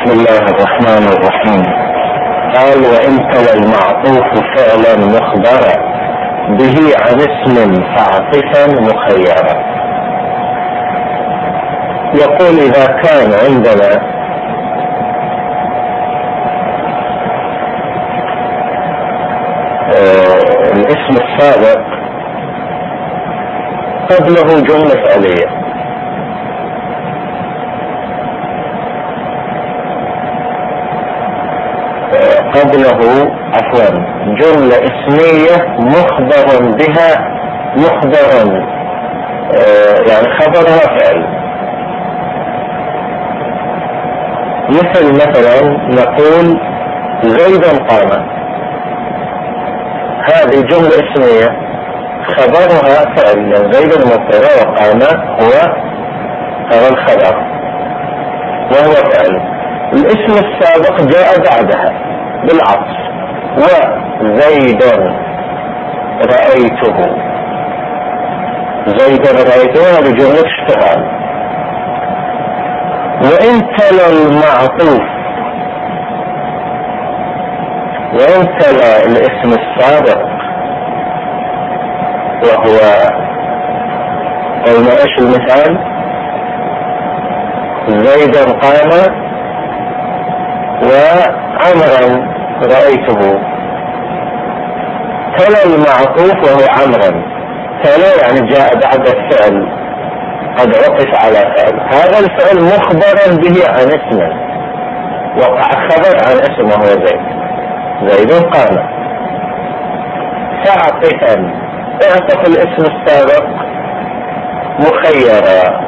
بسم الله الرحمن الرحيم. قال: وإن تلا المعطوف فعلا مخبرا به عن اسم فاعطفا مخيرا. يقول: إذا كان عندنا الاسم السابق قبله جملة فعلية، جملة اسمية مخبر بها، يعني خبرها فعل. مثلا نقول: زيد قام. هذه جملة اسمية خبرها فعل، زيد مبتدأ وقام هو الخبر وهو فعل. الاسم السابق جاء بعدها بالعطف: وزيدا رأيته. زيدا رأيته هذه جملة اشتغال. وإن تلا المعطوف، وإن تلا الاسم السابق وهو، قلنا ايش المثال؟ زيدا قام وعمرا رأيته. تلا المعطوف وهو عمرا، تلا يعني جاء بعد الفعل، قد عطف على فعل. هذا الفعل مخبرا به عن اسمه، وقع خبر عن اسمه هو زيد قام. فاعطفا، اعطف الاسم السابق مخيرا،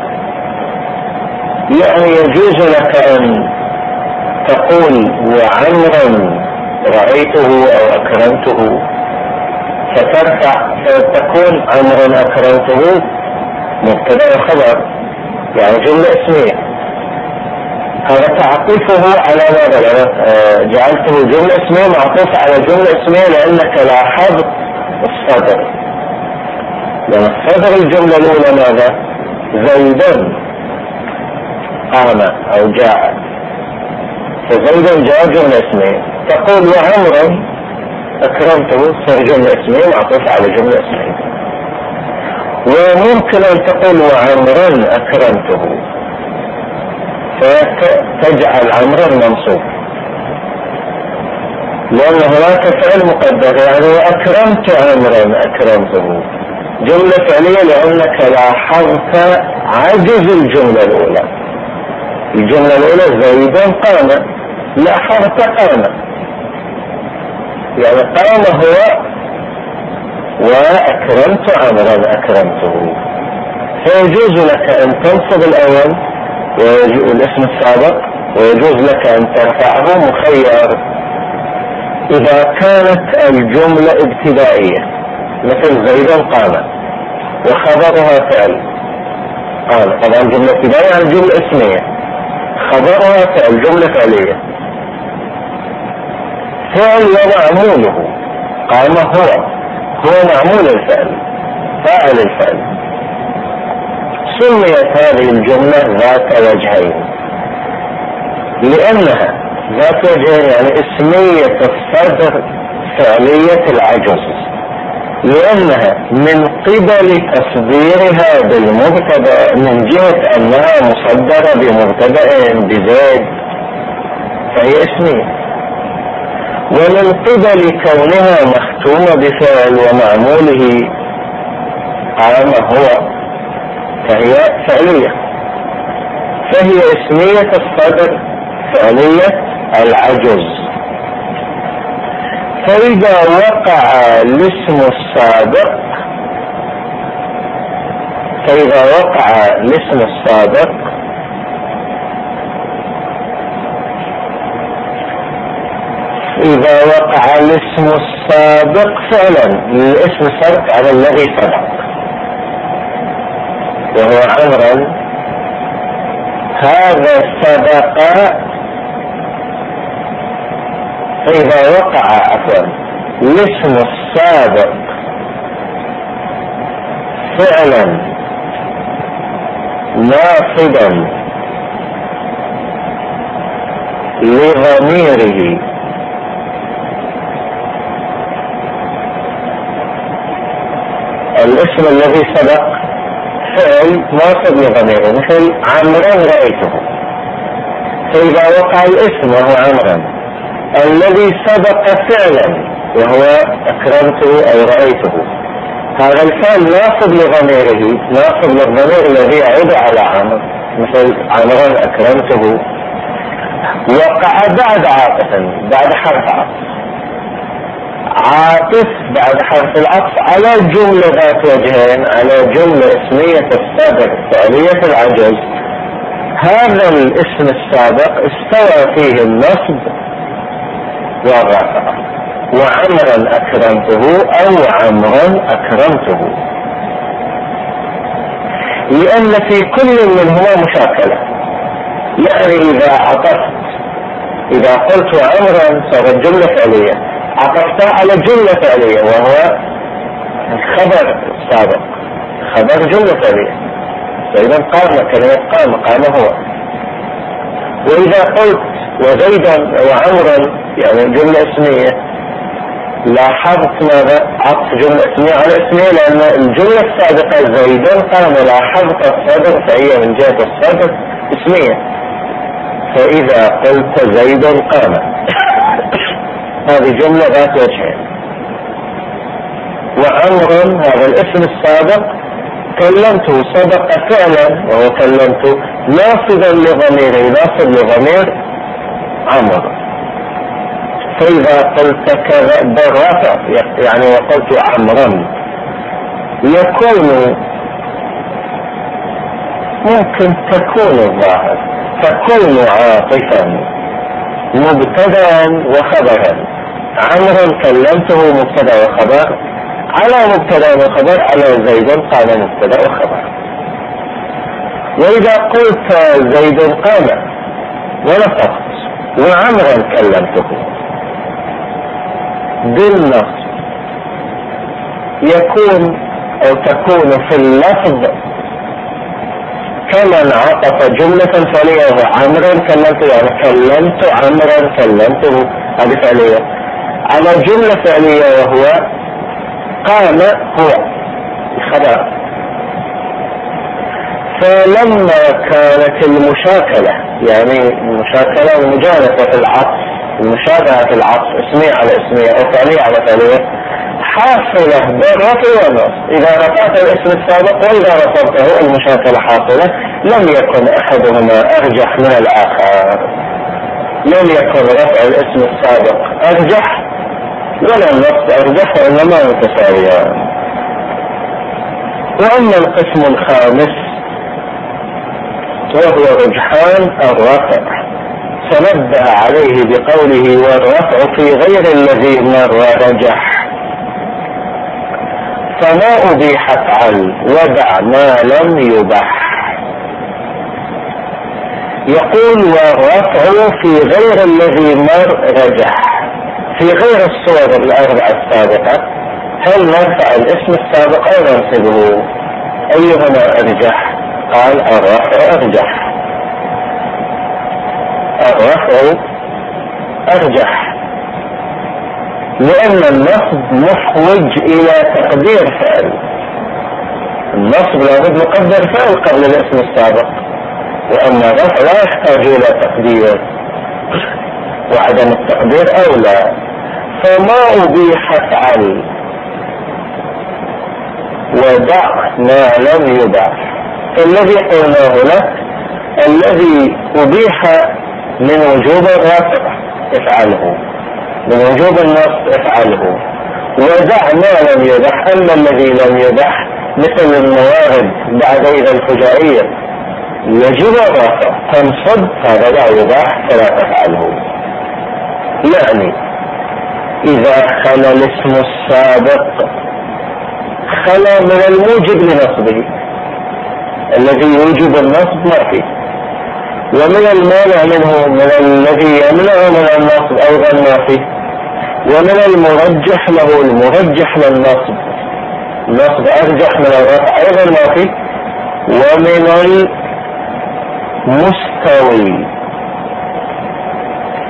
يعني يجوز لك ان تقول: وعمرا رأيته أو أكرمته، فترفع فتكون عمرا أكرمته مبتدأ وخبر، يعني جملة اسمية. هذا تعطيفه على ماذا؟ جعلته جملة اسمية معطوف على جملة اسمية، لأنك لاحظت الصدر، لأن الصدر الجملة الأولى ماذا؟ زيدا قام أو جاء، فزيدا جاء جملة اسمية. تقول: وعمرا أكرمته، صار جملة اسمية معطوف على جملة اسمية. وممكن أن تقول: وعمرا أكرمته، فتجعل عمرا منصوب، لأن هناك فعل مقدر، يعني وأكرمت عمرا أكرمته جملة فعلية، لأنك لاحظت عجز الجملة الأولى. الجملة الأولى زيدا قام، لاحظت قام، يعني قام هو، وأكرمت عمرا أكرمته. فيجوز لك أن تنصب الأول الاسم السابق، ويجوز لك أن ترفعه مخير إذا كانت الجملة ابتدائية، مثل زيدا قام وخبرها فعل. قال طبعا جملة ابتدائية يعني جملة اسمية، خبرها فعل جملة فعلية. فعل ومعموله، قام هو معمول الفعل، فاعل الفعل. سميت هذه الجملة ذات وجهين، لأنها ذات وجهين يعني اسمية الصدر فعلية العجز، لأنها من قبل تصديرها بالمبتدأ، من جهة أنها مصدرة بمبتدأ بزيد فهي اسمية، ومن قبل كونها مختومة بفعل ومعموله قام هو فهي فعلية، فهي اسمية الصدر فعلية العجز. فإذا وقع الاسم السابق إذا وقع الاسم السابق فعلا، الاسم السابق على الذي سبق وهو عمرا، هذا سبق. فإذا وقع الاسم السابق فعلا ناصبا لضميره. الاسم الذي سبق فعل ناصب لضميره، مثل عمرا رأيته، فإذا وقع الاسم وهو عمرا الذي سبق فعلا وهو أكرمته أو رأيته، هذا الفعل ناصب لضميره، ناصب للضمير الذي يعود على عمر، مثل عمرا أكرمته. وقع بعد عاطف، بعد حرف عطف، عاطف بعد حرف العطف على جملة ذات وجهين، على جملة اسمية السابق فعلية العجز. هذا الاسم السابق استوى فيه النصب والرفع، وعمرا أكرمته أو عمرا أكرمته، لأن في كل منهما مشاكلة. يعني إذا عطفت، إذا قلت عمرا صارت جملة فعلية، عطفت على جملة فعلية وهو خبر سابق، خبر جملة فعلية، فإذا قام، كلمة قام هو. وإذا قلت وزيدا وعمرا يعني جملة اسمية، لاحظت ماذا؟ عطف جملة اسمية على اسمية، لأن الجملة السابقة زيدا قام، لاحظت الصدر فهي من جهة الصدر اسمية، فإذا قلت زيدا قام هذه جملة ذات وجهين. وعمر هذا الاسم السابق كلمته سبق فعلا وهو كلمته ناصبا لضميره، ناصب لضمير عمر. فإذا قلت كذا بالرفع يعني وقلت عمرا، يكون ممكن تكون الظاهر تكون عاطفا مبتدا وخبرا. عمرا كلمته مبتدا وخبر، على مبتدا وخبر، على زيد قام مبتدا وخبر. وإذا قلت زيد قام ونطقت وعمرا كلمته بالنصب، يكون أو تكون في اللفظ كمن عطف جملة فعلية وهو عمرا كلمته، يعني كلمت عمرا كلمته، هذه فعلية، على جملة فعلية وهو قام هو الخبر. فلما كانت المشاكلة، يعني المشاكلة المجانسة في العطف، المشابهة في العطف اسمية على اسمية أو فعلية على فعلية، حاصلة بالرفع والنصب. إذا رفعت الاسم السابق وإذا رفضته المشاكلة حاصلة، لم يكن أحدهما أرجح من الآخر، لم يكن رفع الاسم السابق أرجح ولا النصب أرجح، وإنما متساويان. وأما القسم الخامس وهو رجحان الرفع، فنبه عليه بقوله والرفع في غير الذي مر رجح، فما أبيح افعل ودع ما لم يبح. يقول والرفع في غير الذي مر رجح، في غير الصور الأربعة السابقة، هل نرفع الاسم السابق أو ننصبه؟ أيهما أرجح؟ قال الرفع أرجح، الرفع أرجح، لأن النصب محوج إلى تقدير فعل. النصب لابد نقدر فعل قبل الاسم السابق، وأما الرفع لا يحتاج إلى تقدير، وعدم التقدير أولى. فما أبيح افعل ودع ما لم يبح، فالذي قلناه لك الذي أبيح من وجوب الرفع افعله، من وجوب النصب افعله، ودع ما لم يبح. أما الذي لم يبح مثل الموارد بعد إذا الفجائية يجب الرفع تنصب، هذا لا يباح فلا تفعله. يعني إذا خلا الاسم السابق خلا من الموجب لنصبه، الذي يوجب النصب ما فيه، ومن المانع منه من الذي يمنع من النصب أيضا ما فيه، ومن المرجح له المرجح للنصب، النصب أرجح من الرفع أيضا ما فيه، ومن المستوي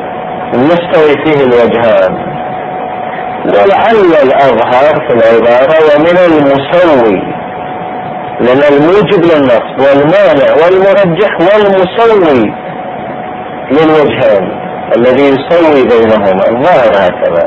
مستوي فيه الوجهان. ولعل الأظهر في العبارة ومن المسوي، لأن الموجب للنصب والمانع والمرجح والمسوي للوجهان الذي يسوي بينهما، الظاهر هكذا.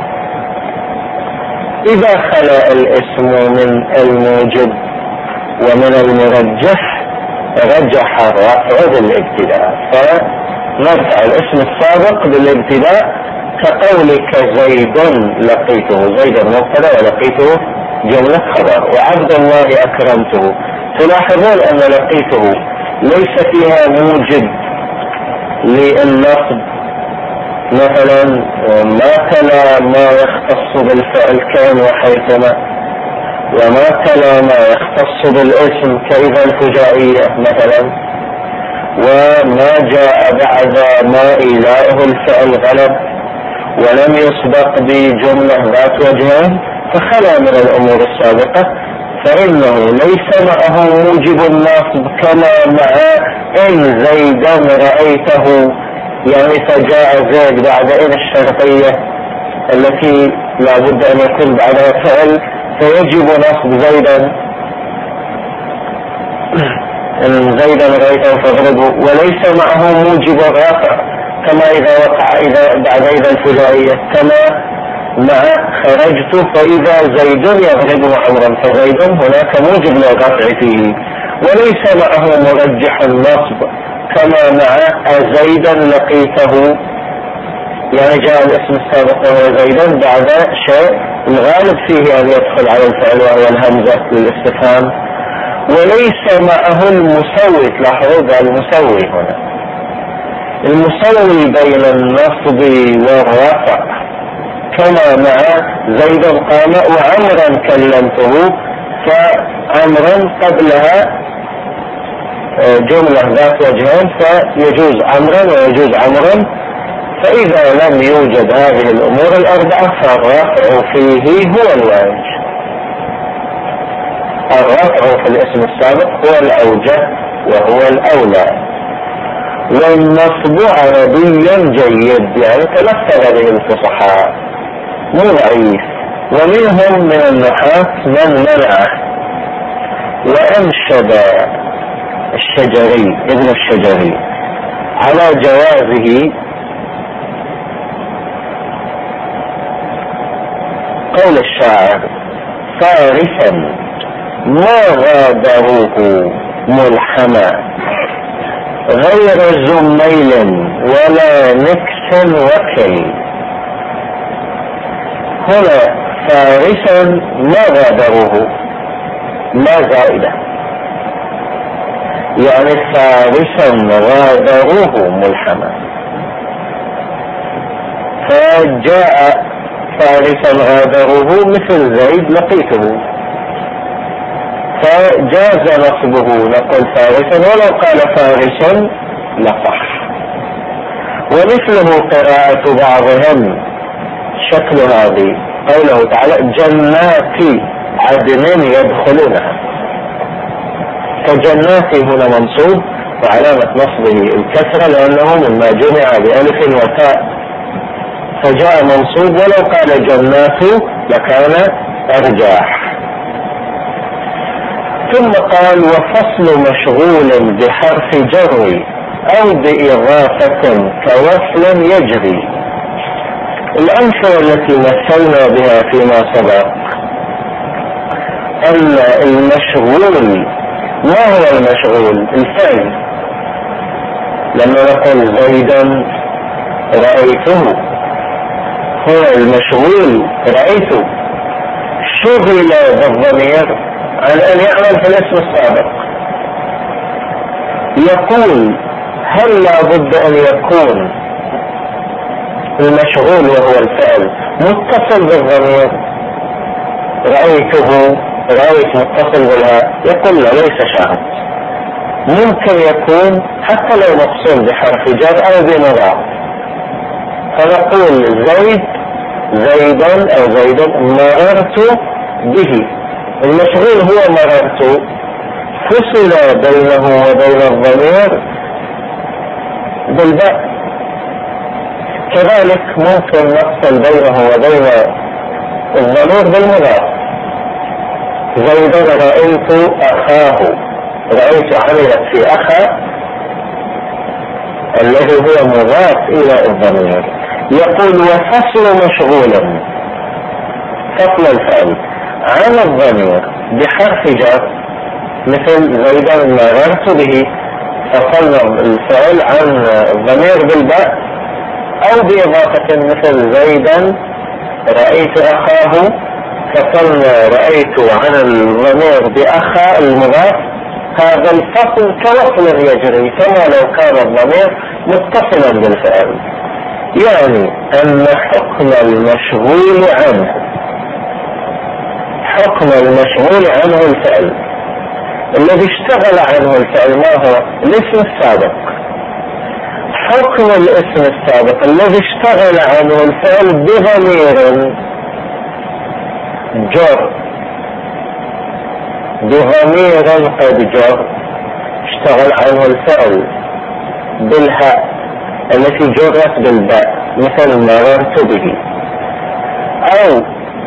إذا خلا الاسم من الموجب ومن المرجح رجح الرفع بالابتداء، فنرفع الاسم السابق بالابتداء، كقولك زيد لقيته، زيد مبتدا ولقيته جملة خبر، وعبد الله أكرمته. تلاحظون أن لقيته ليس فيها موجب للنصب، مثلا ما تلا ما يختص بالفعل كان وحيثما، وما تلا ما يختص بالاسم كإذا الفجائية مثلا، وما جاء بعد ما إيلاؤه الفعل غلب، ولم يسبق بجملة ذات وجهين، فخلا من الأمور السابقة، فإنه ليس معه موجب النصب كما مع إن زيدا رأيته، يعني فجاء زيد بعد إن الشرطية التي لا بد أن يكون بعدها فعل، فيجب نصب زيدا، إن زيدا رأيته فاضربه، وليس معه موجب الرفع كما إذا وقع بعد إذا الفجائية، كما مع خرجت فإذا زيد يضرب عمرا، فزيد هناك موجب للرفع فيه، وليس معه مرجح النصب كما مع زيدا لقيته، يعني جاء الاسم السابق وهو زيدا بعد شيء الغالب فيه أن يدخل على الفعل وهو الهمزة للاستفهام، وليس معه المسوي. تلاحظوا المسوي هنا، المسوي بين النصب والرفع، كما مع زيد قام وعمرا كلمته، فعمرا قبلها جملة ذات وجهين فيجوز عمرا ويجوز عمرا، فإذا لم يوجد هذه الأمور الأربعة فالرفع فيه هو الواجب. الرفع في الاسم السابق هو الأوجه وهو الأولى. والنصب عربيا جيد، يعني تلفظ به الفصحاء مو ضعيف، ومنهم من النحاة من منعه، وأنشد الشجري ابن الشجري على جوازه قول الشاعر: فارسا ما غادروه ملحما غير زميل ولا نكس وكل. هنا فارسا ما غادروه، ما زائدة، يعني فارسا غادروه ملحما، فجاء فارسا غادروه مثل زيد لقيته، فجاز نصبه، نقول فارسا ولو قال فارسا لصح. ومثله قراءة بعضهم شكل هذه قوله تعالى: جنات عدن يدخلونها، فجنات هنا منصوب وعلامة نصبه الكسرة لأنه مما جمع بألف وتاء، فجاء منصوب، ولو قال جنات لكان أرجاح. ثم قال: وفصل مشغول بحرف جر أو بإضافة كوصل يجري. الأمثلة التي مثلنا بها فيما سبق أن المشغول، ما هو المشغول؟ الفعل. لما نقول زيدا رأيته، هو المشغول رأيته، شغل بالضمير عن أن يعمل في الاسم السابق. يقول: هل لابد أن يكون المشغول وهو الفعل متصل بالضمير؟ رأيته، رأيت متصل بالها، يقول لا، ليس شرط، ممكن يكون حتى لو مفصول بحرف جر أو بمضاف. فنقول زيد زيدا أو زيدا مررت به، المشغول هو مررت، فصل بينه وبين الضمير بالباء، كذلك ممكن نفصل بينه وبين الضمير بالمضاف. زيدا رأيت أخاه، رأيت عملت في أخا الذي هو مضاف إلى الضمير. يقول وفصل مشغول، فصل الفعل عن الضمير بحرف جر، مثل زيدا مررت به، فصلنا الفعل عن الضمير بالباء، أو بإضافة مثل زيدا رأيت أخاه، فصلنا رأيت عن الضمير بأخا المضاف. هذا الفصل كوصل يجري كما لو كان الضمير متصلا بالفعل، يعني أن حكم المشغول عنه، حكم المشغول عنه الفعل الذي اشتغل عنه الفعل ما هو؟ الاسم السابق. حكم الاسم السابق الذي اشتغل عنه الفعل بضمير جر، بضمير قد جر، اشتغل عنه الفعل بالهاء التي جرت بالباء، مثل مررت به، او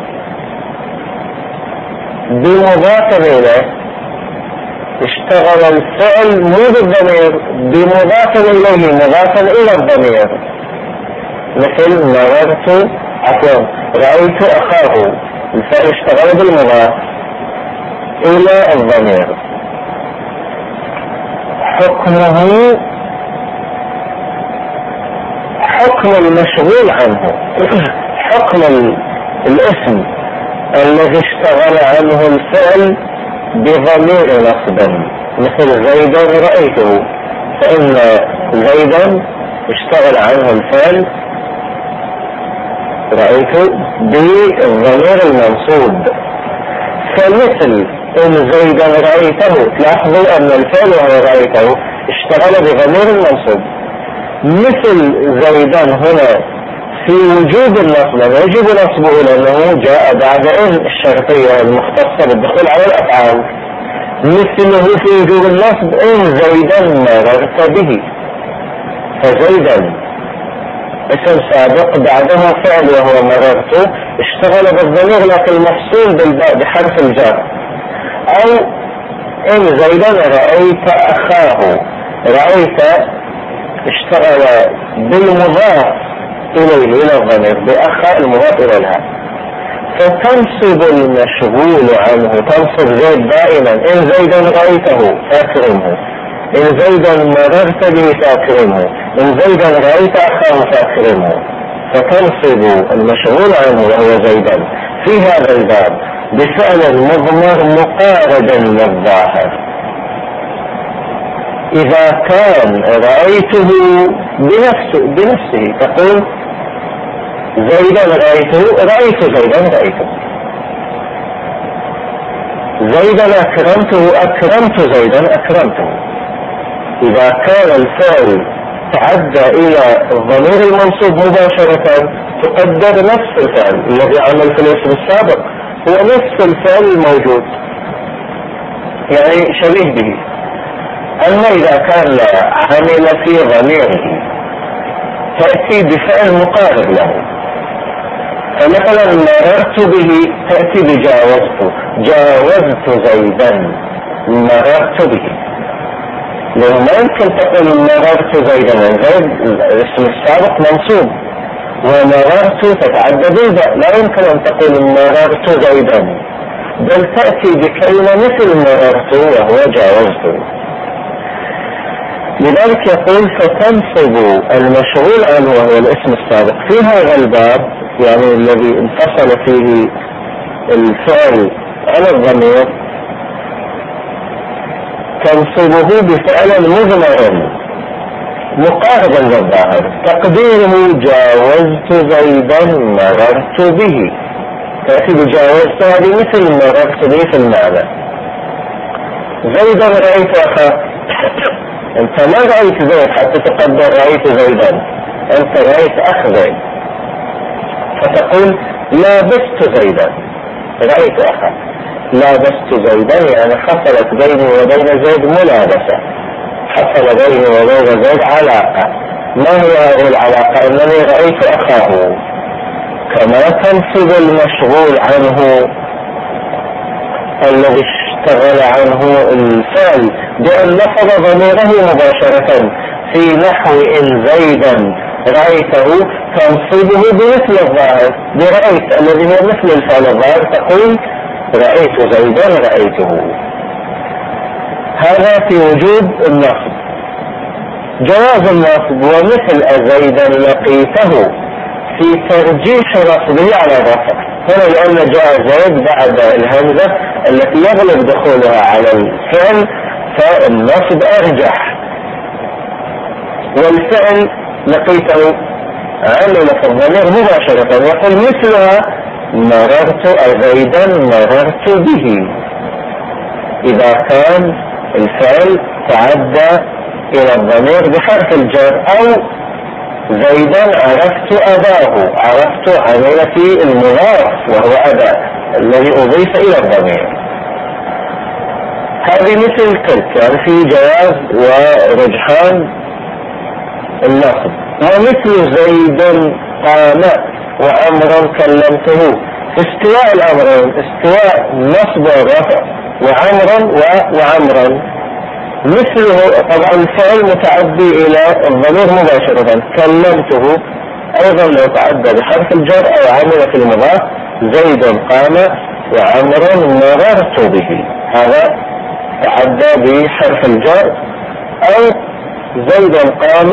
بمضاف اليه، اشتغل الفعل مو بالضمير، بمضاف اليه مضافا الى الضمير، مثل مررت رأيت اخاه، الفعل اشتغل بالمضاف الى الضمير. حكمه حكم المشغول عنه، حكم الاسم الذي اشتغل عنه الفعل بضمير نصب، مثل زيدا رأيته، فإن زيدا اشتغل عنه الفعل رأيته بالضمير المنصوب. فمثل إن زيدا رأيته، تلاحظوا أن الفعل وهو رأيته اشتغل بضمير المنصوب، مثل زيدا هنا في وجوب النصب يجب نصبه لأنه جاء بعد إن الشرطية المختصة بالدخول على الأفعال، مثله في وجوب النصب إن زيدا مررت به، فزيدا اسم سابق بعدها فعل وهو مررت، اشتغل بالضمير لكن مفصول بالباء بحرف الجر. أو إن زيدا رأيت أخاه، رأيت اشتغل بالمضاف إليه إلى الضمير بأخا المضاف إلى الهاء، فتنصب المشغول عنه، تنصب زيد دائما. إن زيدا رأيته فاكرمه، إن زيدا مررت به فاكرمه، إن زيدا رأيت أخاه فاكرمه، فتنصب المشغول عنه وهو زيدا في هذا الباب بفعل مضمر مقاربا للظاهر. إذا كان رأيته بنفسه تقول زيدا رأيته، رأيت زيدا رأيته، زيدا أكرمته، أكرمت زيدا أكرمته. إذا كان الفعل تعدى إلى الضمير المنصوب مباشرة تقدر نفس الفعل الذي عمل في الاسم السابق هو نفس الفعل الموجود، يعني شبيه به. أما إذا كان عمل في ضميره تأتي بفعل مقارب له، فمثلا مررت به تأتي بجاوزت، جاوزت زيدا، مررت به، لأنه ما يمكن تقول مررت زيدا، زيد الاسم السابق منصوب، ومررت تتعدى بالباء، لا يمكن أن تقول مررت زيدا، بل تأتي بكلمة مثل مررت وهو جاوزت. لذلك يقول فتنصب المشغول عنه وهو الاسم السابق في هذا الباب، يعني الذي انفصل فيه الفعل على الضمير، تنصبه بفعل مضمر مقاربا للظاهر، تقديره جاوزت زيدا مررت به، تأتي بجاوزت هذه مثل مررت به في المعنى. زيدا رأيت أخاه، انت ما رأيت زيد حتى تقدر رأيت زيدا، انت رأيت اخ زيد، فتقول لابست زيدا، رأيت اخا، لابست زيدا يعني حصلت بيني وبين زيد ملابسة، حصل بيني وبين زيد علاقة، ما هي هذه العلاقة؟ أنني رأيت أخاه، كما تنصب المشغول عنه الذي اشتغل عنه الفعل بأن نصب ضميره مباشرة، في نحو إن زيدا رأيته تنصبه بمثل الظاهر برأيت الذي هو مثل الفعل الظاهر، تقول رأيت زيدا رأيته. هذا في وجود النصب. جواز النصب ومثل زيدا لقيته في ترجيح نصبه على الرفع. هنا لأن جاء زيد بعد الهمزة التي يغلب دخولها على الفعل فالنصب أرجح، والفعل لقيته عمل في الضمير مباشرة، يقول مثلها مررت زيدا مررت به إذا كان الفعل تعدى إلى الضمير بحرف الجر، أو زيدا عرفت أباه، عرفت عمل في المضاف وهو أبا الذي أضيف إلى الضمير. هذه مثل تلك، يعني في جواز ورجحان النصب. ومثل زيدا قام وأمرا كلمته، استواء الأمرين، استواء نصب الرفع وعمرا وعمرا. مثله طبعا الفعل متعدي إلى الضمير مباشرة، كلمته أيضا لو تعدى بحرف الجر أو عمل في المضاف، زيد قام وعمرا مررت به، هذا تعدى بحرف الجر، أو زيد قام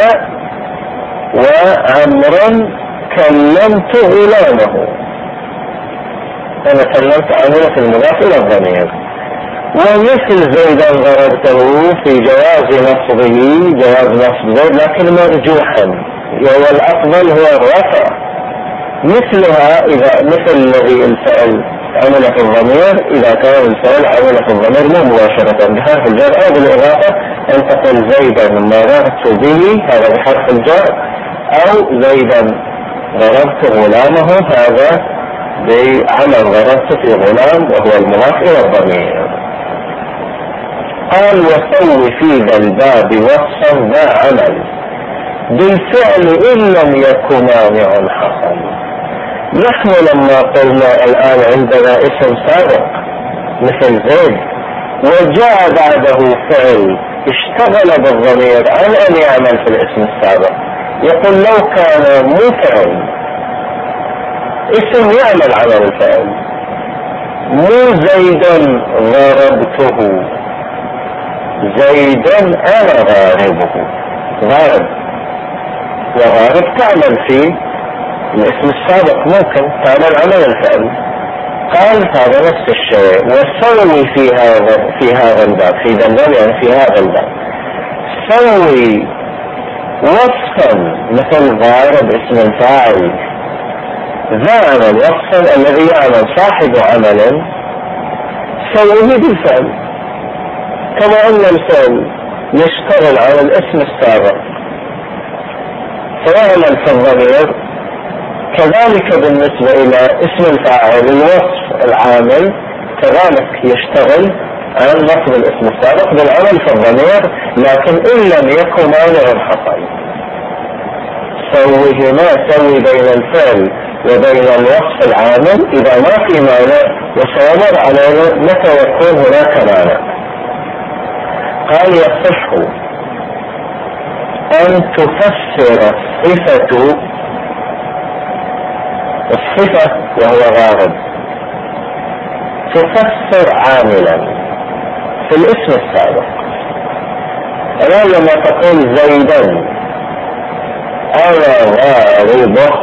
وعمرا كلمت غلامه، أنا كلمت عمل في المضاف إلى الضمير. ومثل زيدا ضربته في جواز نصبه، جواز نصب زيد لكن مرجوحا، والأفضل هو الرفع. مثلها إذا مثل الذي الفعل عمل في الضمير، إذا كان الفعل عمل في الضمير مو مباشرة بحرف الجر أو بالإضافة، أن تقول زيدا مررت به، هذا بحرف الجر، أو زيدا ضربت غلامه، هذا بعمل ضربت في غلام وهو المضاف إلى الضمير. قال وسوي في ذا الباب وصفا ذا عمل بالفعل إن لم يكن مانع حصل. نحن لما قلنا الآن عندنا اسم سابق مثل زيد وجاء بعده فعل اشتغل بالضمير عن أن يعمل في الاسم السابق، يقول لو كان مو فعل اسم يعمل عمل الفعل، مو زيدا ضربته، زيدا انا ضاربه، ضارب وضارب تعمل في الاسم السابق، ممكن تعمل عمل الفعل. قال هذا نفس الشيء. وسوي في هذا الباب، في ذا الباب يعني في هذا الباب، سوي وصفا مثل ضارب اسم الفاعل، ذا عمل وصفا الذي يعمل صاحب عمل، سويه بالفعل، كما أن الفعل يشتغل على الاسم السابق فيعمل في الضمير، كذلك بالنسبة إلى اسم الفاعل الوصف العامل كذلك يشتغل على نصب الاسم السابق بالعمل في الضمير، لكن إن لم يكن مانع حصل. سويهما، سوي بين الفعل وبين الوصف العامل إذا ما في مانع، وسيمر علينا متى يكون هناك مانع. قال يصح أن تفسر الصفة وهو غارب، تفسر عاملا في الاسم السابق. الآن لما تقول زيدا أنا غاربه،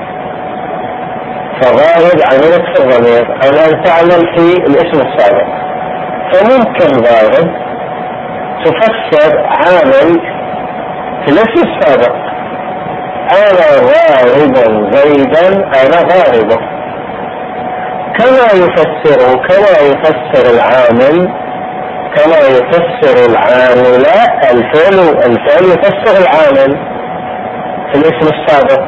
فغارب عملت في الضمير أنا تعمل في الاسم السابق، فممكن غارب تفسر عامل في الاسم السابق، أنا غاربا زيدا أنا غاربه، كما يفسر العامل، كما يفسر العامل الفعل يفسر العامل في الاسم السابق،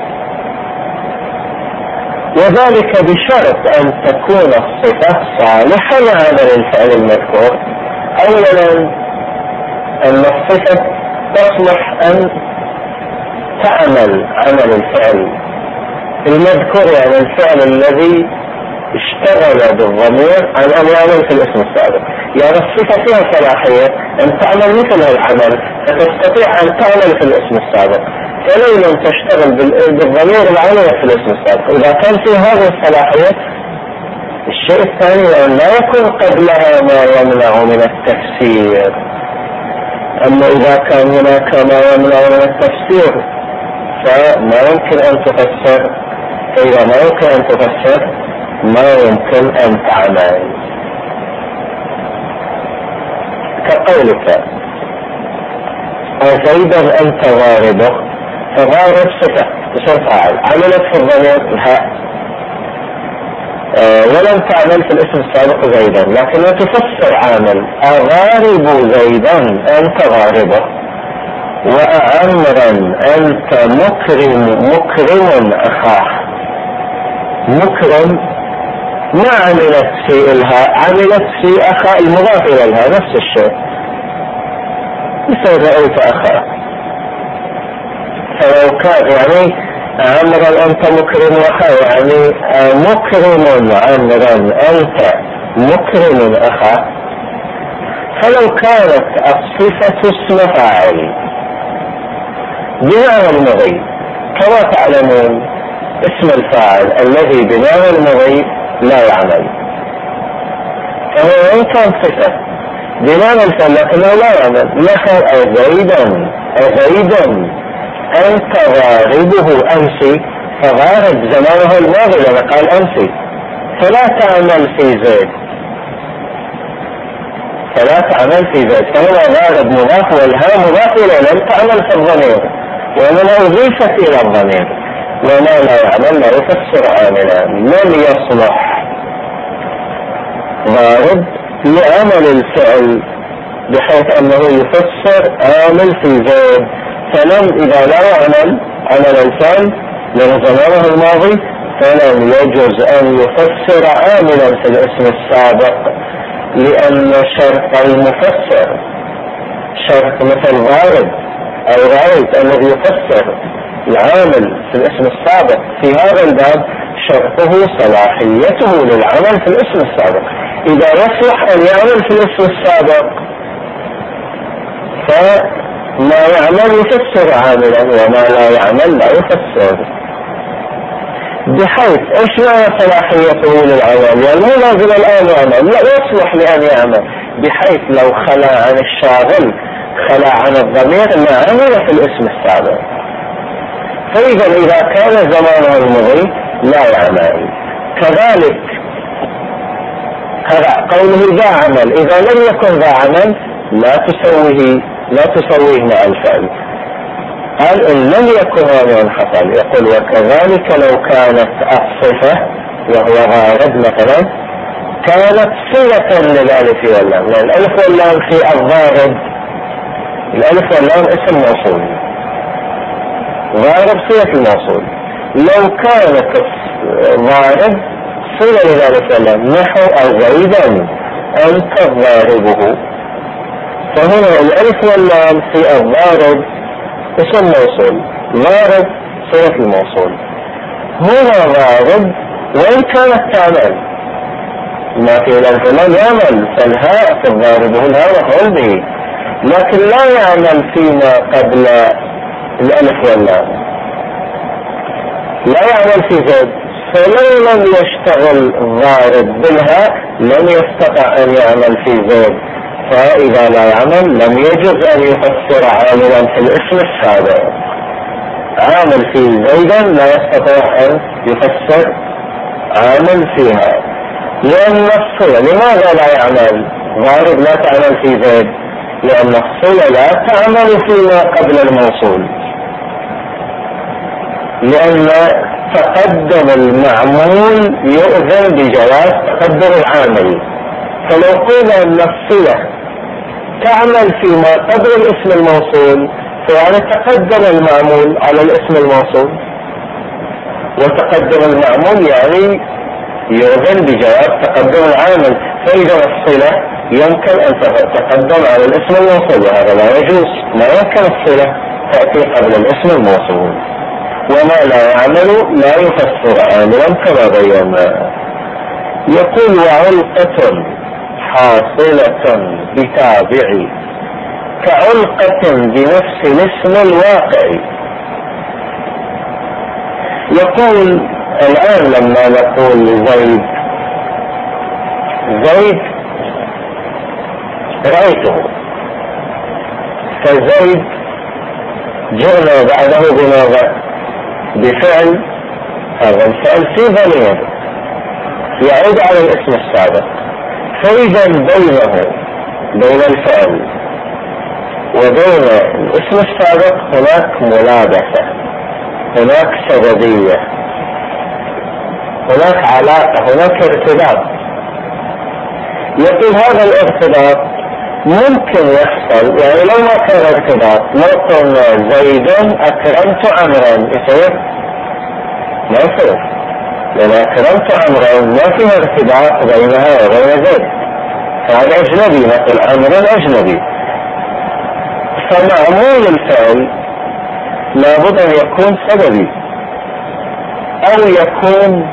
وذلك بشرط أن تكون الصفة صالحة لعمل الفعل المذكور. أولا أن الصفة تصلح أن تعمل عمل الفعل المذكور، يعني الفعل الذي اشتغل بالضمير عن ان يعمل في الاسم السابق. يعني الصفة فيها صلاحية ان تعمل مثل العمل، فتستطيع ان تعمل في الاسم السابق، فلو لم تشتغل بالضمير العامل في الاسم السابق. اذا كان في هذه الصلاحية. الشيء الثاني ان لا يكون قبلها ما يمنع من التفسير. اما اذا كان هناك ما يمنع من التفسير فما يمكن ان تفسر، فاذا ما يمكن ان تفسر ما يمكن ان تعمل. كقولك زيدا انت ضاربه، فضارب صفة تصير فاعل عملت في الضمير الهاء ولم تعمل في الاسم السابق زيدا، لكنها تفسر عامل اضارب زيدا انت ضاربه، وأعمرا انت مكرم اخاه. مكرم ما عملت في الهاء، عملت في اخا المضاف الى الهاء نفس الشيء، مثل رأيت اخاه. فلو كان يعني عمرا انت مكرم اخاه، يعني مكرم عمرا انت مكرم اخاه. فلو كانت الصفة اسم فاعل بمعنى المضي، كما تعلمون اسم الفاعل الذي بمعنى المضي لا يعمل، فهو ان كان صفة بمعنى الفعل لكنه لا يعمل. نحو زيدا انت ضاربه امسي، فضارب زمانه الماضي لما قال امسي، فلا تعمل في زيد، فلا تعمل في زيد. فهو ضارب مضاف والهاء مضاف اليه، لم تعمل في الضمير ومن اضيفت الى الضمير. وما لا يعمل لا يفسر عاملا. من يصلح ضارب لعمل الفعل بحيث انه يفسر عامل في زيد، فلم اذا لا يعمل عمل الفعل من زمانه الماضي فلم يجوز ان يفسر عاملا في الاسم السابق، لان شرط المفسر شرط مثل ضارب او رأيت الذي يفسر العامل في الاسم السابق في هذا الباب شرطه صلاحيته للعمل في الاسم السابق. اذا يصلح ان يعمل في الاسم السابق فما يعمل يفسر عاملا، وما لا يعمل لا يفسر. بحيث ايش معنى صلاحيته للعمل؟ يعني مو لازم الان يعمل، لا يصلح لان يعمل، بحيث لو خلى عن الشاغل خلى عن الضمير ما عمل في الاسم السابق. فإذا إذا كان زمانه المضي لا يعمل. كذلك قوله ذا عمل، إذا لم يكن ذا عمل لا تسويه مع الفعل. قال إن لم يكن هذا حصل، يقول وكذلك لو كانت الصفة وهو غارب مثلا كانت صلة للألف واللام، لأن الألف واللام في الضارب، الألف واللام اسم موصول، ضارب صلة الموصول. لو كانت ضارب صلة للألف واللام نحو زيدا أنت ضاربه، فهنا الألف واللام في الضارب اسم موصول، ضارب صلة الموصول. هنا ضارب وإن كانت تعمل ما في الألف واللام يعمل، فالهاء في الضارب الهاء مفعول به، لكن لا يعمل فيما قبل الألف واللام، لا يعمل في زيد. فلو لم يشتغل ضارب بالهاء لم يستطع أن يعمل في زيد، فإذا لا يعمل لم يجوز أن يفسر عاملا في الاسم السابق. عامل في زيدا لا يستطيع أن يفسر عامل فيها، لأن الصلة لماذا لا يعمل؟ ضارب لا تعمل في زيد لأن الصلة لا تعمل فيما قبل الموصول، لأن تقدم المعمول يؤذن بجواز تقدم العامل. فلو قلنا أن الصلة تعمل فيما قبل الاسم الموصول فيعني تقدم المعمول على الاسم الموصول، وتقدم المعمول يعني يؤذن بجواز تقدم العامل، فإذا الصلة يمكن أن تتقدم على الاسم الموصول، وهذا لا يجوز، لا يمكن الصلة تأتي قبل الاسم الموصول، وما لا يعمل لا يفسر عاملا كما بينا. يقول وعلقة حاصلة بتابع كعلقة بنفس الاسم الواقع. يقول الآن لما نقول زيد رأيته، فزيد جئنا بعده بماذا؟ بفعل، هذا الفعل في ضمير يعود على الاسم السابق، فإذا بين الفعل وبين الاسم السابق هناك ملابسة، هناك سببية، هناك علاقة، هناك ارتباط. يقول هذا الارتباط ممكن يحصل، يعني لو ما كان ارتباط، لو قلنا زيدا أكرمت عمرا، يصير؟ ما يصير، لأن أكرمت عمرا ما فيها ارتباط بينها وبين زيد، فهذا أجنبي، مثل عمرا أجنبي. فمعمول الفعل لابد أن يكون سببي أو يكون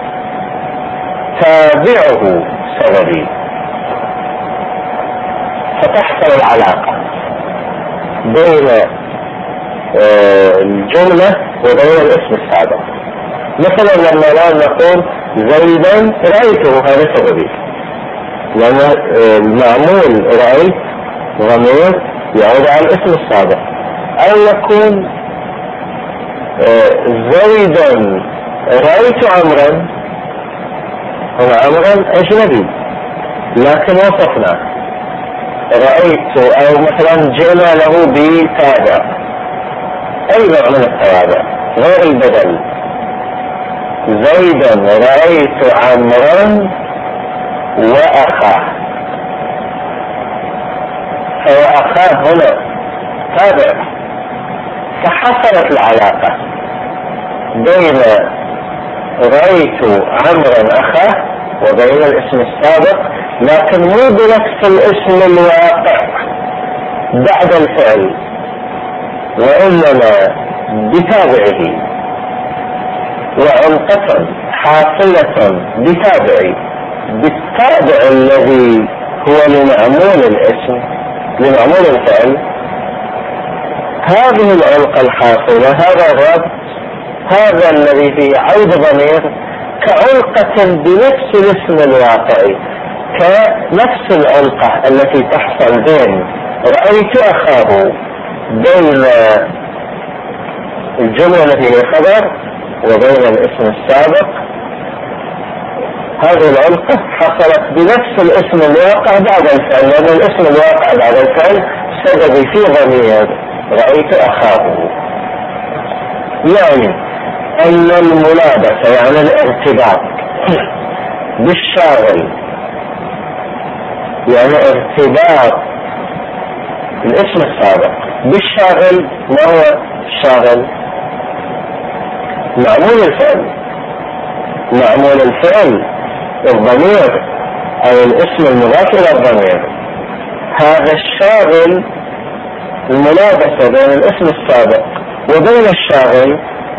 تابعه سببي، فتحصل العلاقة بين الجملة وبين الاسم السابق. مثلا لما لا نقول زيدا رأيته، هذا سببي، لأن المعمول رأيت ضمير يعود على الاسم السابق. أو يكون زيدا رأيت عمرا، هنا عمرا أجنبي لكن وصفنا رأيت، أو مثلا جئنا له بتابع، أي نوع من التوابع غير البدل. زيدا رأيت عمرا وأخاه، فأخاه هنا تابع، فحصلت العلاقة بين رأيت عمرا أخاه وبين الاسم السابق، لكن مو بنفس الاسم الواقع بعد الفعل، وإنما بتابعه. وعلقة حاصلة بتابع، بالتابع الذي هو لمعمول الاسم، لمعمول الفعل. هذه العلقة الحاصلة، هذا الربط، هذا الذي فيه عود ضمير، كعلقة بنفس الاسم الواقعي، كنفس العلقة التي تحصل بين رأيت أخاه، بين الجملة التي هي خبر وبين الاسم السابق. هذه العلقة حصلت بنفس الاسم الواقع بعد الفعل، لأن الاسم الواقع بعد الفعل سبب في ضمير رأيت أخاه. يعني أن الملابسة، يعني الارتباط بالشاغل، يعني ارتباط الاسم السابق بالشاغل. ما هو الشاغل؟ معمول الفعل، معمول الفعل الضمير أو الاسم المضاف إلى الضمير. هذا الشاغل الملابسة بين الاسم السابق وبين الشاغل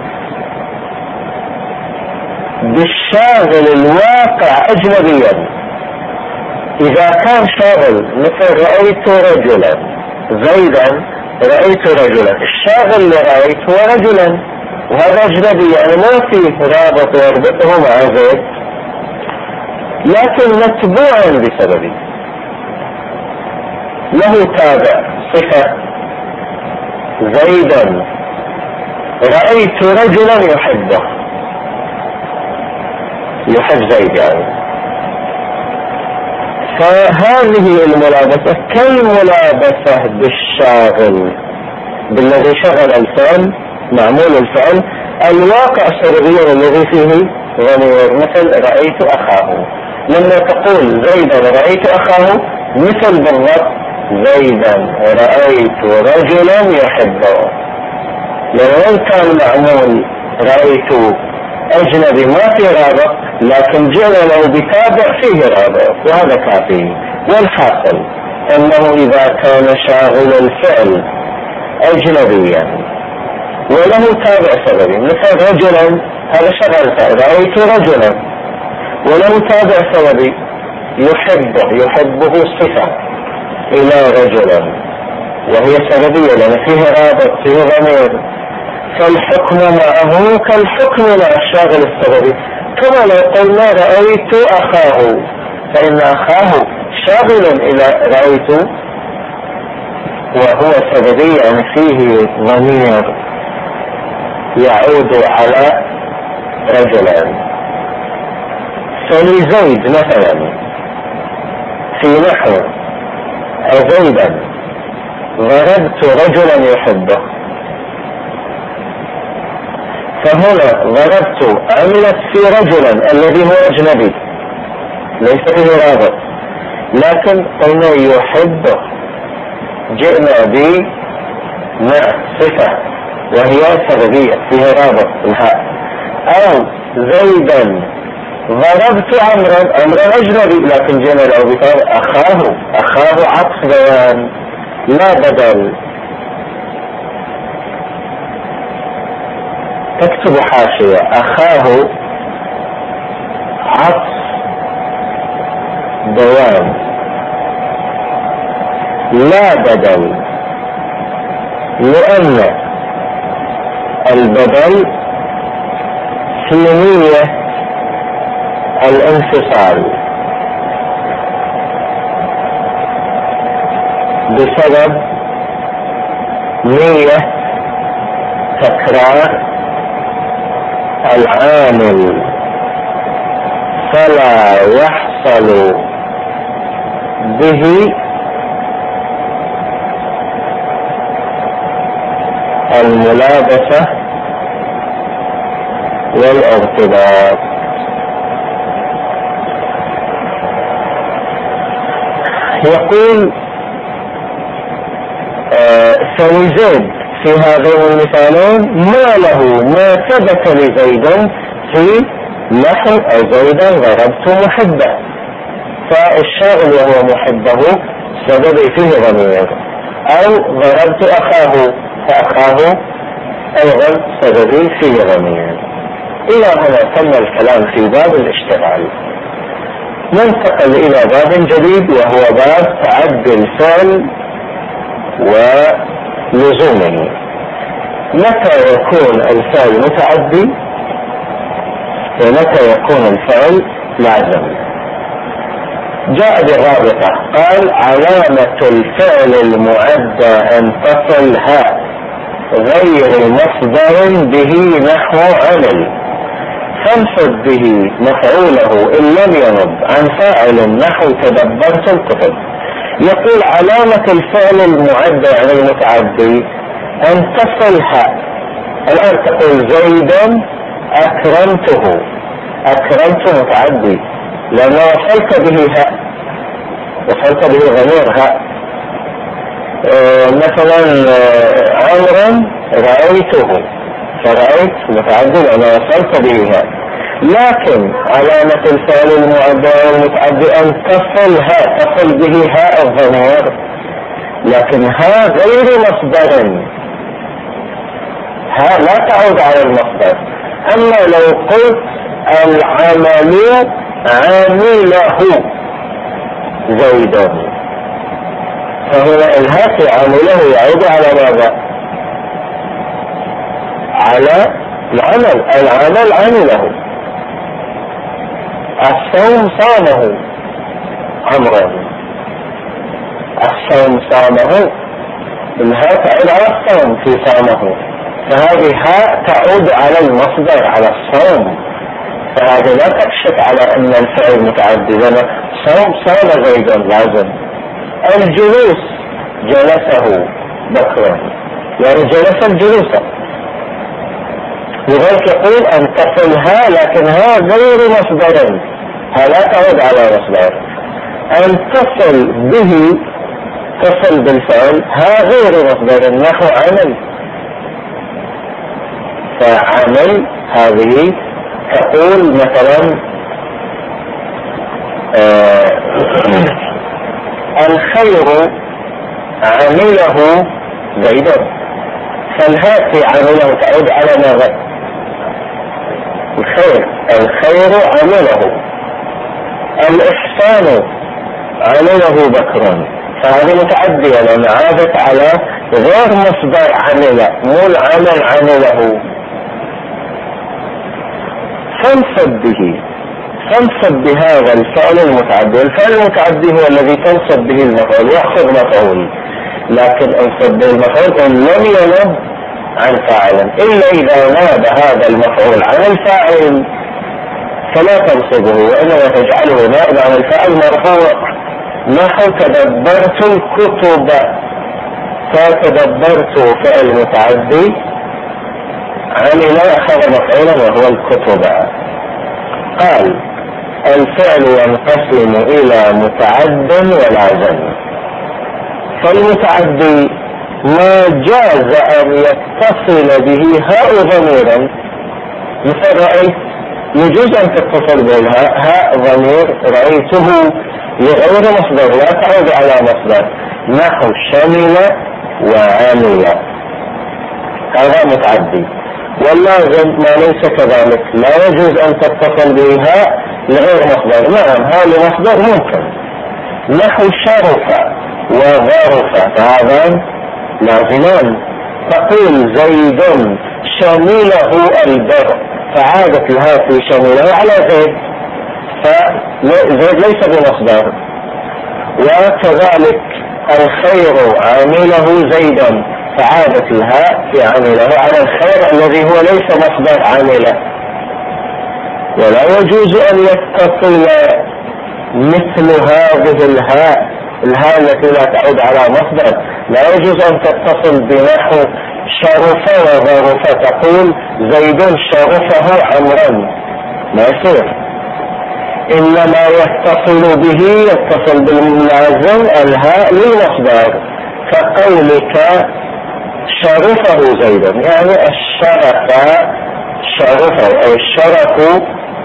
بالشاغل الواقع أجنبيا. إذا كان شاغل مثل رأيت رجلا زيدا، رأيت رجلا، الشاغل اللي رأيت هو رجلا، وهذا أجنبي، يعني ما فيه رابط يربطه مع زيد، لكن متبوعا بسببه، له تابع صفة. زيدا رأيت رجلا يحبه، يحب زيد يعني. فهذه الملابسة كالملابسة بالشاغل، بالذي شغل الفعل، معمول الفعل الواقع سببيا الذي فيه ضمير، مثل رأيت أخاه. لما تقول زيدا رأيت أخاه، مثل بالضبط زيدا رأيت رجلا يحبه. لو كان معمول رأيت أجنبي ما في رابط، لكن جئنا له بتابع فيه رابط، وهذا كافي. والحاصل أنه إذا كان شاغل الفعل أجنبيا وله تابع سببي، مثل رجلا هذا شغل فعل، رأيت رجلا، وله تابع سببي يحبه صفة إلى رجلا وهي سببية لأن فيه رابط فيه ضمير، فالحكم معه كالحكم مع الشاغل السببي. كما لو قلنا رأيت أخاه، فإن أخاه شاغل إلى رأيت وهو سببي، يعني فيه ضمير يعود على رجلان. فلزيد مثلا في نحو زيدا ضربت رجلا يحبه، فهنا ضربت عملت في رجلا الذي هو أجنبي ليس فيه رابط، لكن قلنا يحبه، جئنا به مع صفة وهي سببية فيها رابط الهاء. أو زيدا ضربت عمرا أجنبي، لكن جئنا له بقول أخاه عطف بيان لا بدل. تكتب حاشية أخاه عطف بيان لا بدل، لأن البدل في نية الانفصال بسبب نية تكرار العامل، فلا يحصل به الملابسة والارتباط. يقول فلزيد في هذين المثالين ما ثبت لزيد في نحو زيدا ضربت محبه، فالشاغل وهو محبه سبب فيه ضمير، أو ضربت أخاه فأخاه أيضا سبب فيه ضمير. إلى هنا تم الكلام في باب الاشتغال. ننتقل إلى باب جديد وهو باب تعدي الفعل ولزومه. متى يكون الفعل متعدي ومتى يكون الفعل لازم؟ جاء بالرابطة قال علامة الفعل المعدى أن تصل هاء غير مصدر به نحو عمل، فانصب به مفعوله إن لم ينب عن فاعل نحو تدبرت الكتب. يقول علامة الفعل المعدى عن المتعدي أن تصل هاء. الآن تقول زيدا أكرمته، أكرمت متعدي لأن وصلت به هاء، وصلت به ضمير هاء. مثلا عمرا رأيته، فرأيت متعدي لأن وصلت به هاء. لكن علامة الفعل المتعدي أن تصل هاء، تصل به هاء الضمير، لكن هاء غير مصدر، هاء لا تعود على المصدر. أما لو قلت العمل عامله زيدا، فهنا الهاء في عامله يعود على ماذا؟ على العمل عمله. الصوم صامه عمرا، الصوم صامه، الهاء تعود على الصوم في صامه، فهذه هاء تعود على المصدر على الصوم، فهذا لا تكشف على ان الفعل متعدي، لأن صوم صام زيدا لازم. الجلوس جلسه بكرا، يعني جلس الجلوس، لذلك يقول أن تصلها، لكن ها غير مصدر، ها لا تعود على مصدر. أن تصل به، تصل بالفعل، ها غير مصدر نحو عمل، فعمل هذه تقول مثلا الخير عمله زيدا، فالهاء في عمله تعود على ماذا؟ الخير. الخير عمله. الإحسان عمله بكر، فهذه متعدية لأن عادت على غير مصدر عمل، مو العمل عمله. فانصب بهذا الفعل المتعدي. الفعل المتعدي هو الذي تنصب به المفعول، يأخذ مفعول، لكن انصب به المفعول ان لم ينب عن فاعل، الا اذا ناب هذا المفعول عن الفاعل فلا تنصبه، وانما تجعله نائب عن الفاعل مرفوع. نحو تدبرت الكتب، فتدبرت فعل متعدي عمل اخذ مفعولا وهو الكتب. قال الفعل ينقسم الى متعد ولازم. فالمتعدي ما جاز ان يتصل به هاء ضميرا، مثل رأيت يجوز ان تتصل بالهاء هاء ضمير رأيته لغير مصدر لا تعود على مصدر، نحو شمل وعمل، هذا متعدي. واللازم ما ليس كذلك، لا يجوز ان تتصل به هاء لغير مصدر. نعم هاء لمصدر ممكن، نحو شرف وظرف، فهذا لازمان. تقول زيد شمله البر، فعادت الهاء في شمله على زيد، فزيد ليس بمصدر. وكذلك الخير عامله زيدا، فعادت الهاء في عامله على الخير الذي هو ليس مصدر عامله. ولا يجوز ان يتصل مثل هذه الهاء التي لا تعود على مصدر، لا يجوز ان تتصل بنحو شرف وظرف، تقول زيد شرفه عمرا، ما يصير. انما يتصل به يتصل باللازم الهاء للمصدر، كقولك شرفه زيدا، يعني الشرف شرفه، او الشرف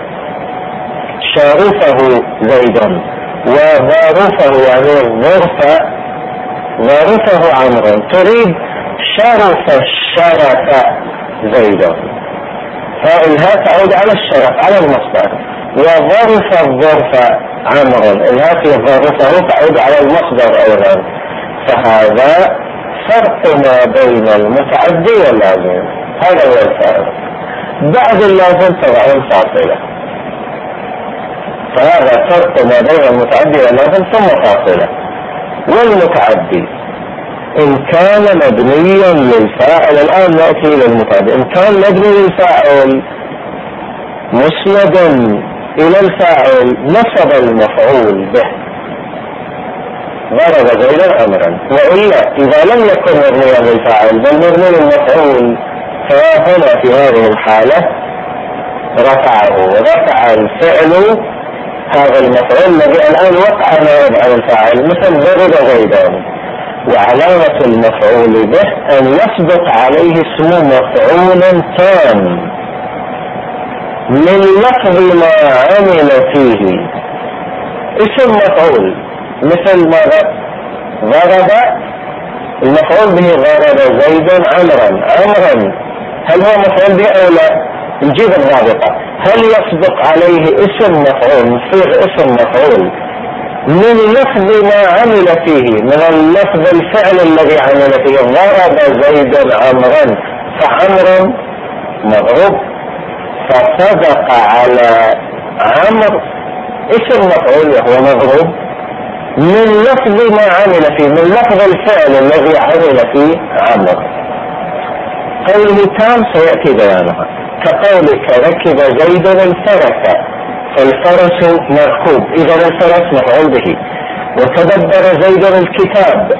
شرفه زيدا. وظرفه يعني الظرف ظرفه عمرا، تريد شرف الشرف زيدا، فالهاء تعود على الشرف على المصدر. وظرف الظرف عمرا، الهاء في ظرفه تعود على المصدر ايضا. فهذا فرق ما بين المتعدي واللازم، هذا هو الفارق. بعد اللازم تضعون فاصلة، فهذا فرق ما بين المتعدي واللازم ثم فاصلة. والمتعدي إن كان مبنيا للفاعل، الآن نأتي للمتعدي، إن كان مبني للفاعل مسندا إلى الفاعل نصب المفعول به، ضرب زيدا أمرا. وإلا إذا لم يكن مبنيا للفاعل بل مبني للمفعول، فهنا في هذه الحالة رفع الفعل هذا المفعول الذي الآن وقع نائب عن الفاعل، مثل ضرب زيدا، وعلامة المفعول به أن يسبق عليه اسم مفعول تام من لفظ ما عمل فيه. اسم مفعول مثل ماذا؟ ضرب، المفعول به ضرب زيدا عمرا. عمرا هل هو مفعول به او لا؟ نجيب الرابطة. هل يسبق عليه اسم مفعول، يصير اسم مفعول من لفظ ما عمل فيه، من اللفظ الفعل الذي عمل فيه، ضرب زيدا عمرا، فعمرا مضروب، فصدق على عمر اسم مفعول وهو مضروب من لفظ ما عمل فيه، من لفظ الفعل الذي عمل فيه عمر. قوله تام سيأتي بيانها، كقولك ركب زيدا الفرس، فالفرس مركوب، إذا الفرس مفعول به. وتدبر زيدا الكتاب،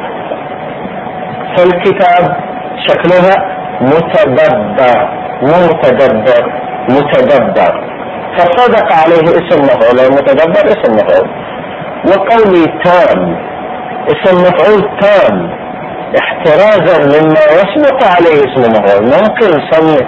فالكتاب شكلها متدبر، متدبر متدبر، فصدق عليه اسم مفعول، المتدبر اسم مفعول. وقولي تام اسم مفعول تام احترازا مما يسبق عليه اسم مفعول، ممكن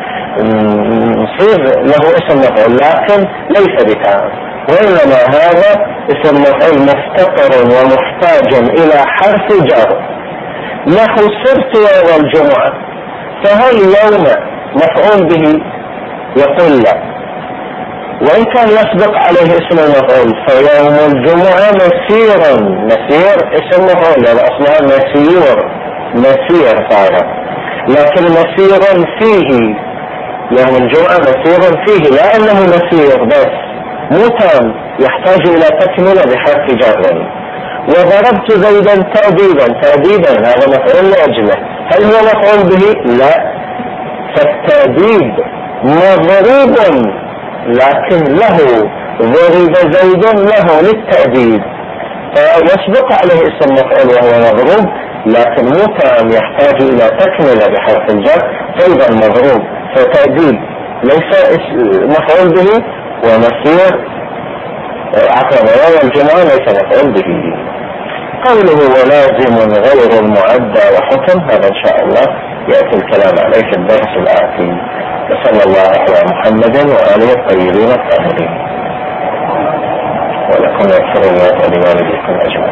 يصير له اسم مفعول لكن ليس بتام، وإنما هذا اسم مفعول مفتقر ومحتاج إلى حرف جر. نحو صرت يوم الجمعة، فهل يوم مفعول به؟ يقول لا. وإن كان يسبق عليه اسم المفعول فيوم الجمعة مسير، مسير اسم مفعول لأن أصلها مسير، مسير صار، لكن مسير فيه، يوم الجمعة مسير فيه، لا أنه مسير بس مو تام، يحتاج إلى تكملة بحرف جر. وضربت زيدا تأديبا، تأديبا هذا مفعول لأجله، هل هو مفعول به؟ لا. فالتأديب مضروب لكن له، ضرب زيد له للتأديب، فيسبق عليه اسم مفعول وهو مضروب لكن مو تام، يحتاج إلى تكملة بحرف الجر فإذا مضروب. فتأديب ليس مفعول به، ومسير يوم الجمعة ليس مفعول به. قوله ولازم غير المعدى وحكم، هذا إن شاء الله يأتي الكلام عليه في الدرس الآتي. وصلى الله على محمد وآله الطيبين الطاهرين. ولكم يغفر الله ولوالديكم أجمعين.